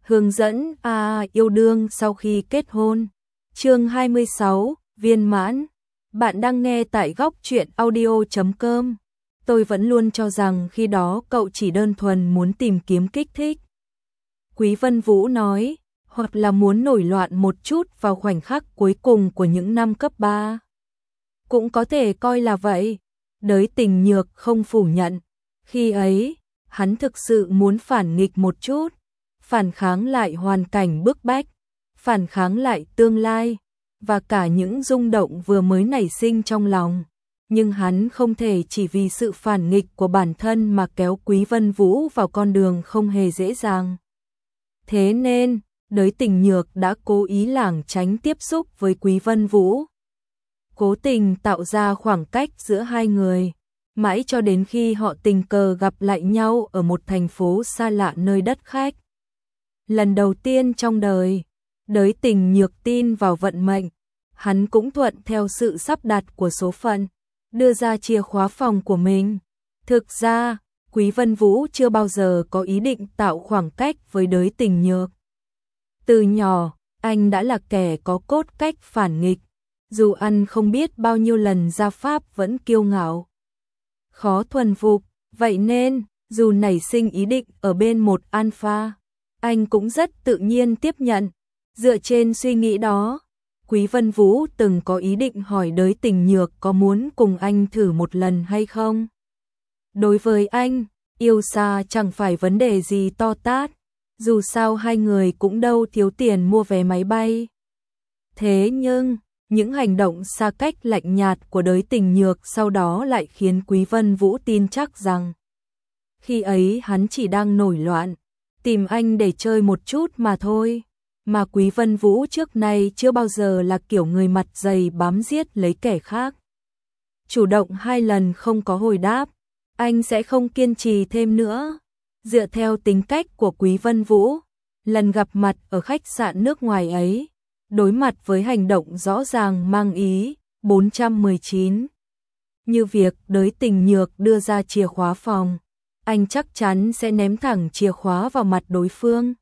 Hướng dẫn yêu đương sau khi kết hôn. Chương 26, viên mãn. Bạn đang nghe tại góc truyện audio.com. Tôi vẫn luôn cho rằng khi đó cậu chỉ đơn thuần muốn tìm kiếm kích thích. Quý Vân Vũ nói, hoặc là muốn nổi loạn một chút vào khoảnh khắc cuối cùng của những năm cấp 3. Cũng có thể coi là vậy. Đới Tình Nhược không phủ nhận. Khi ấy, hắn thực sự muốn phản nghịch một chút, phản kháng lại hoàn cảnh bức bách, phản kháng lại tương lai, và cả những rung động vừa mới nảy sinh trong lòng. Nhưng hắn không thể chỉ vì sự phản nghịch của bản thân mà kéo Quý Vân Vũ vào con đường không hề dễ dàng. Thế nên, Đới Tình Nhược đã cố ý lảng tránh tiếp xúc với Quý Vân Vũ, cố tình tạo ra khoảng cách giữa hai người, mãi cho đến khi họ tình cờ gặp lại nhau ở một thành phố xa lạ nơi đất khách. Lần đầu tiên trong đời, Đới Tình Nhược tin vào vận mệnh, hắn cũng thuận theo sự sắp đặt của số phận, đưa ra chìa khóa phòng của mình. Thực ra, Quý Vân Vũ chưa bao giờ có ý định tạo khoảng cách với Đới Tình Nhược. Từ nhỏ, anh đã là kẻ có cốt cách phản nghịch, dù ăn không biết bao nhiêu lần gia pháp vẫn kiêu ngạo, khó thuần phục, vậy nên, dù nảy sinh ý định ở bên một alpha, anh cũng rất tự nhiên tiếp nhận. Dựa trên suy nghĩ đó, Quý Vân Vũ từng có ý định hỏi Đới Tình Nhược có muốn cùng anh thử một lần hay không. Đối với anh, yêu xa chẳng phải vấn đề gì to tát, dù sao hai người cũng đâu thiếu tiền mua vé máy bay. Thế nhưng, những hành động xa cách lạnh nhạt của Đới Tình Nhược sau đó lại khiến Quý Vân Vũ tin chắc rằng khi ấy hắn chỉ đang nổi loạn, tìm anh để chơi một chút mà thôi. Mà Quý Vân Vũ trước nay chưa bao giờ là kiểu người mặt dày bám giết lấy kẻ khác. Chủ động 2 lần không có hồi đáp, anh sẽ không kiên trì thêm nữa. Dựa theo tính cách của Quý Vân Vũ, lần gặp mặt ở khách sạn nước ngoài ấy, đối mặt với hành động rõ ràng mang ý 419, như việc Đới Tình Nhược đưa ra chìa khóa phòng, anh chắc chắn sẽ ném thẳng chìa khóa vào mặt đối phương.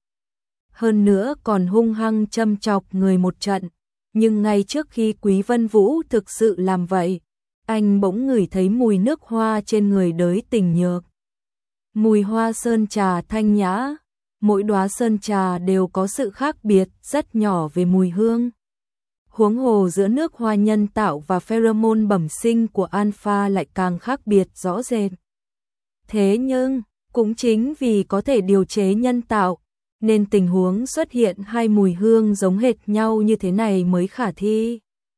Hơn nữa còn hung hăng châm chọc người một trận. Nhưng ngay trước khi Quý Vân Vũ thực sự làm vậy, anh bỗng ngửi thấy mùi nước hoa trên người Đới Tình Nhược. Mùi hoa sơn trà thanh nhã, mỗi đóa sơn trà đều có sự khác biệt rất nhỏ về mùi hương. Huống hồ giữa nước hoa nhân tạo và pheromone bẩm sinh của alpha lại càng khác biệt rõ rệt. Thế nhưng, cũng chính vì có thể điều chế nhân tạo, nên tình huống xuất hiện hai mùi hương giống hệt nhau như thế này mới khả thi.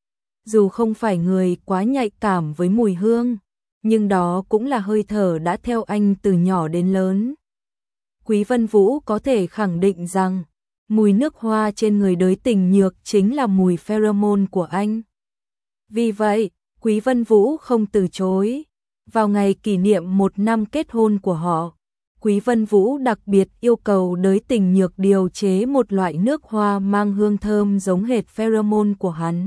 Dù không phải người quá nhạy cảm với mùi hương, nhưng đó cũng là hơi thở đã theo anh từ nhỏ đến lớn. Quý Vân Vũ có thể khẳng định rằng, mùi nước hoa trên người Đới Tình Nhược chính là mùi pheromone của anh. Vì vậy, Quý Vân Vũ không từ chối. Vào ngày kỷ niệm 1 năm kết hôn của họ, Quý Vân Vũ đặc biệt yêu cầu Đới Tình Nhược điều chế một loại nước hoa mang hương thơm giống hệt pheromone của hắn.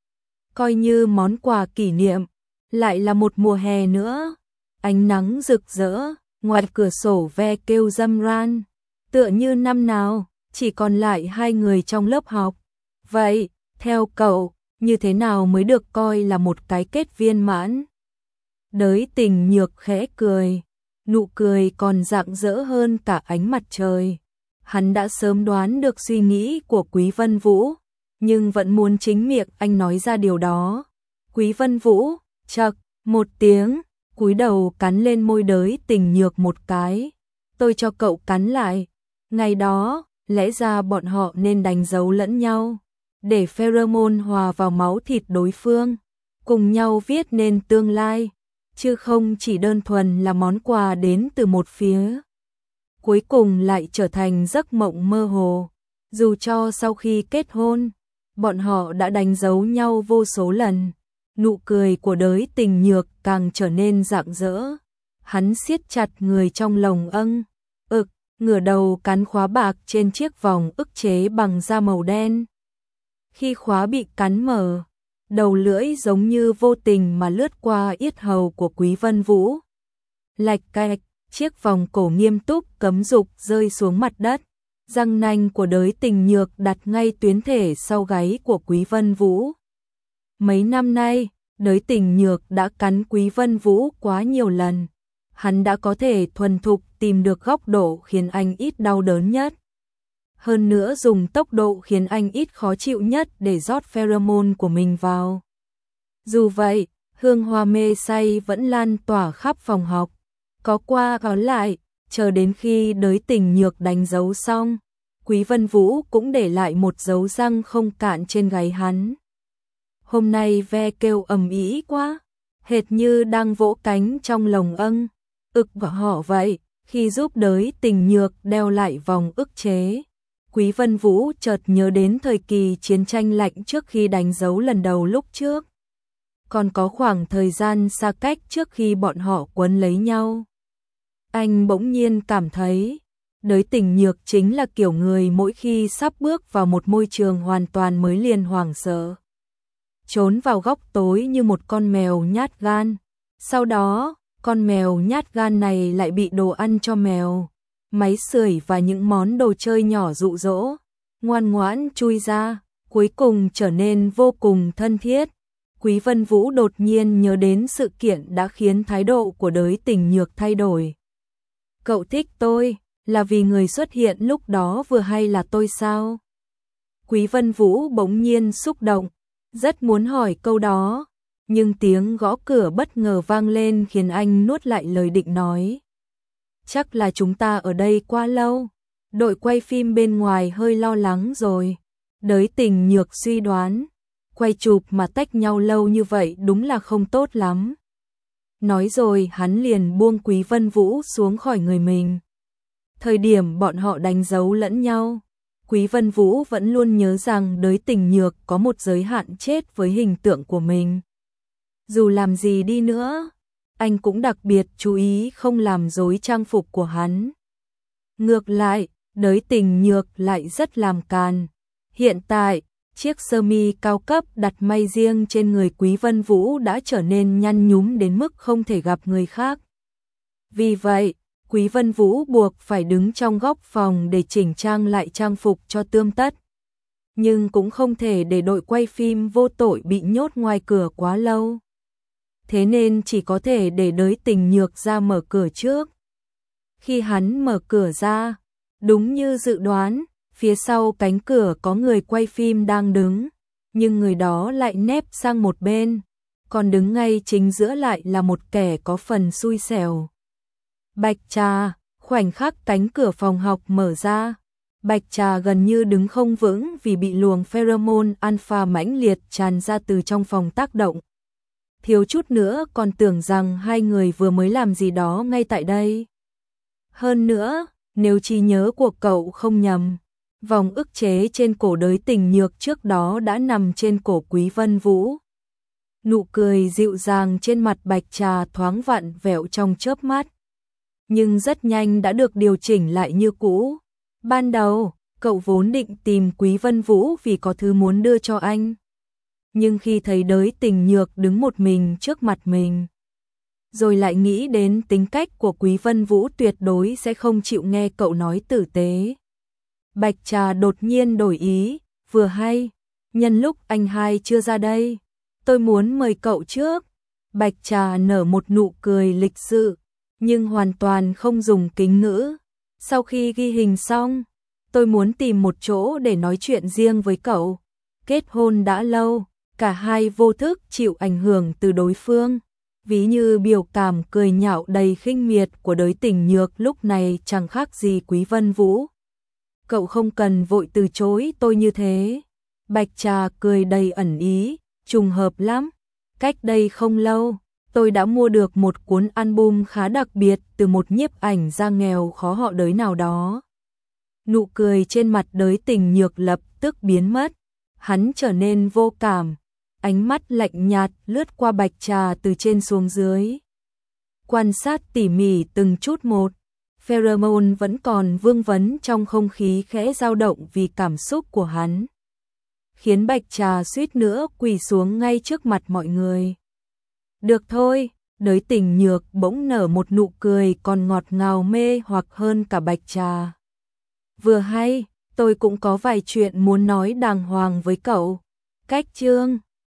Coi như món quà kỷ niệm, lại là một mùa hè nữa. Ánh nắng rực rỡ, ngoài cửa sổ ve kêu râm ran, tựa như năm nào, chỉ còn lại hai người trong lớp học. Vậy, theo cậu, như thế nào mới được coi là một cái kết viên mãn? Đới Tình Nhược khẽ cười, nụ cười còn rạng rỡ hơn cả ánh mặt trời. Hắn đã sớm đoán được suy nghĩ của Quý Vân Vũ, nhưng vẫn muốn chính miệng anh nói ra điều đó. Quý Vân Vũ, chậc, một tiếng, cúi đầu cắn lên môi Đới Tình Nhược một cái. Tôi cho cậu cắn lại. Ngày đó, lẽ ra bọn họ nên đánh dấu lẫn nhau, để pheromone hòa vào máu thịt đối phương, cùng nhau viết nên tương lai, chứ không chỉ đơn thuần là món quà đến từ một phía. Cuối cùng lại trở thành giấc mộng mơ hồ. Dù cho sau khi kết hôn, bọn họ đã đánh dấu nhau vô số lần, nụ cười của Đới Tình Nhược càng trở nên rạng rỡ. Hắn siết chặt người trong lồng ngửa đầu cắn khóa bạc trên chiếc vòng ức chế bằng da màu đen. Khi khóa bị cắn mở, đầu lưỡi giống như vô tình mà lướt qua yết hầu của Quý Vân Vũ. Lạch cạch, chiếc vòng cổ nghiêm túc cấm dục rơi xuống mặt đất, Răng nanh của Đới Tình Nhược đặt ngay tuyến thể sau gáy của Quý Vân Vũ. Mấy năm nay, Đới Tình Nhược đã cắn Quý Vân Vũ quá nhiều lần. Hắn đã có thể thuần thục tìm được góc độ khiến anh ít đau đớn nhất. Hơn nữa dùng tốc độ khiến anh ít khó chịu nhất để rót pheromone của mình vào. Dù vậy, hương hoa mê say vẫn lan tỏa khắp phòng học. Có qua có lại, chờ đến khi Đới Tình Nhược đánh dấu xong, Quý Vân Vũ cũng để lại một dấu răng không cạn trên gáy hắn. Hôm nay ve kêu ầm ĩ quá, hệt như đang vỗ cánh trong lồng ưng. Ực và họ vậy, khi giúp Đới Tình Nhược đeo lại vòng ức chế. Quý Vân Vũ chợt nhớ đến thời kỳ chiến tranh lạnh trước khi đánh dấu lần đầu lúc trước. Còn có khoảng thời gian xa cách trước khi bọn họ quấn lấy nhau. Anh bỗng nhiên cảm thấy, Đới Tình Nhược chính là kiểu người mỗi khi sắp bước vào một môi trường hoàn toàn mới liền hoảng sợ. Trốn vào góc tối như một con mèo nhát gan. Sau đó, con mèo nhát gan này lại bị đồ ăn cho mèo, máy sưởi và những món đồ chơi nhỏ dụ dỗ, ngoan ngoãn chui ra, cuối cùng trở nên vô cùng thân thiết. Quý Vân Vũ đột nhiên nhớ đến sự kiện đã khiến thái độ của Đới Tình Nhược thay đổi. Cậu thích tôi, là vì người xuất hiện lúc đó vừa hay là tôi sao? Quý Vân Vũ bỗng nhiên xúc động, rất muốn hỏi câu đó, nhưng tiếng gõ cửa bất ngờ vang lên khiến anh nuốt lại lời định nói. Chắc là chúng ta ở đây quá lâu, đội quay phim bên ngoài hơi lo lắng rồi. Đới Tình Nhược suy đoán, quay chụp mà tách nhau lâu như vậy đúng là không tốt lắm. Nói rồi hắn liền buông Quý Vân Vũ xuống khỏi người mình. Thời điểm bọn họ đánh dấu lẫn nhau, Quý Vân Vũ vẫn luôn nhớ rằng Đới Tình Nhược có một giới hạn chết với hình tượng của mình. Dù làm gì đi nữa, anh cũng đặc biệt chú ý không làm rối trang phục của hắn. Ngược lại, Đới Tình Nhược lại rất làm càn. Hiện tại, chiếc sơ mi cao cấp đặt may riêng trên người Quý Vân Vũ đã trở nên nhăn nhúm đến mức không thể gặp người khác. Vì vậy, Quý Vân Vũ buộc phải đứng trong góc phòng để chỉnh trang lại trang phục cho tươm tất. Nhưng cũng không thể để đội quay phim vô tội bị nhốt ngoài cửa quá lâu. Thế nên chỉ có thể để Đới Tình Nhược ra mở cửa trước. Khi hắn mở cửa ra, đúng như dự đoán, phía sau cánh cửa có người quay phim đang đứng, nhưng người đó lại nép sang một bên, còn đứng ngay chính giữa lại là một kẻ có phần xui xẻo. Bạch Trà, khoảnh khắc cánh cửa phòng học mở ra, Bạch Trà gần như đứng không vững vì bị luồng pheromone alpha mãnh liệt tràn ra từ trong phòng tác động. Thiếu chút nữa còn tưởng rằng hai người vừa mới làm gì đó ngay tại đây. Hơn nữa, nếu trí nhớ của cậu không nhầm, vòng ức chế trên cổ Đới Tình Nhược trước đó đã nằm trên cổ Quý Vân Vũ. Nụ cười dịu dàng trên mặt Bạch Trà thoáng vặn vẹo trong chớp mắt, nhưng rất nhanh đã được điều chỉnh lại như cũ. Ban đầu, cậu vốn định tìm Quý Vân Vũ vì có thứ muốn đưa cho anh. Nhưng khi thấy Đới Tình Nhược đứng một mình trước mặt mình, rồi lại nghĩ đến tính cách của Quý Vân Vũ tuyệt đối sẽ không chịu nghe cậu nói tử tế. Bạch Trà đột nhiên đổi ý, vừa hay, nhân lúc anh hai chưa ra đây, tôi muốn mời cậu trước. Bạch Trà nở một nụ cười lịch sự, nhưng hoàn toàn không dùng kính ngữ. Sau khi ghi hình xong, tôi muốn tìm một chỗ để nói chuyện riêng với cậu. Kết hôn đã lâu, cả hai vô thức chịu ảnh hưởng từ đối phương. Ví như biểu cảm cười nhạo đầy khinh miệt của Đới Tình Nhược lúc này chẳng khác gì Quý Vân Vũ. Cậu không cần vội từ chối tôi như thế. Bạch Trà cười đầy ẩn ý, trùng hợp lắm. Cách đây không lâu, tôi đã mua được một cuốn album khá đặc biệt từ một nhiếp ảnh gia nghèo khó họ Đới nào đó. Nụ cười trên mặt Đới Tình Nhược lập tức biến mất. Hắn trở nên vô cảm, ánh mắt lạnh nhạt lướt qua Bạch Trà từ trên xuống dưới. Quan sát tỉ mỉ từng chút một, pheromone vẫn còn vương vấn trong không khí khẽ dao động vì cảm xúc của hắn, khiến Bạch Trà suýt nữa quỳ xuống ngay trước mặt mọi người. Được thôi, Đới Tình Nhược bỗng nở một nụ cười còn ngọt ngào mê hoặc hơn cả Bạch Trà. vừa hay, tôi cũng có vài chuyện muốn nói đàng hoàng với cậu. Cách chương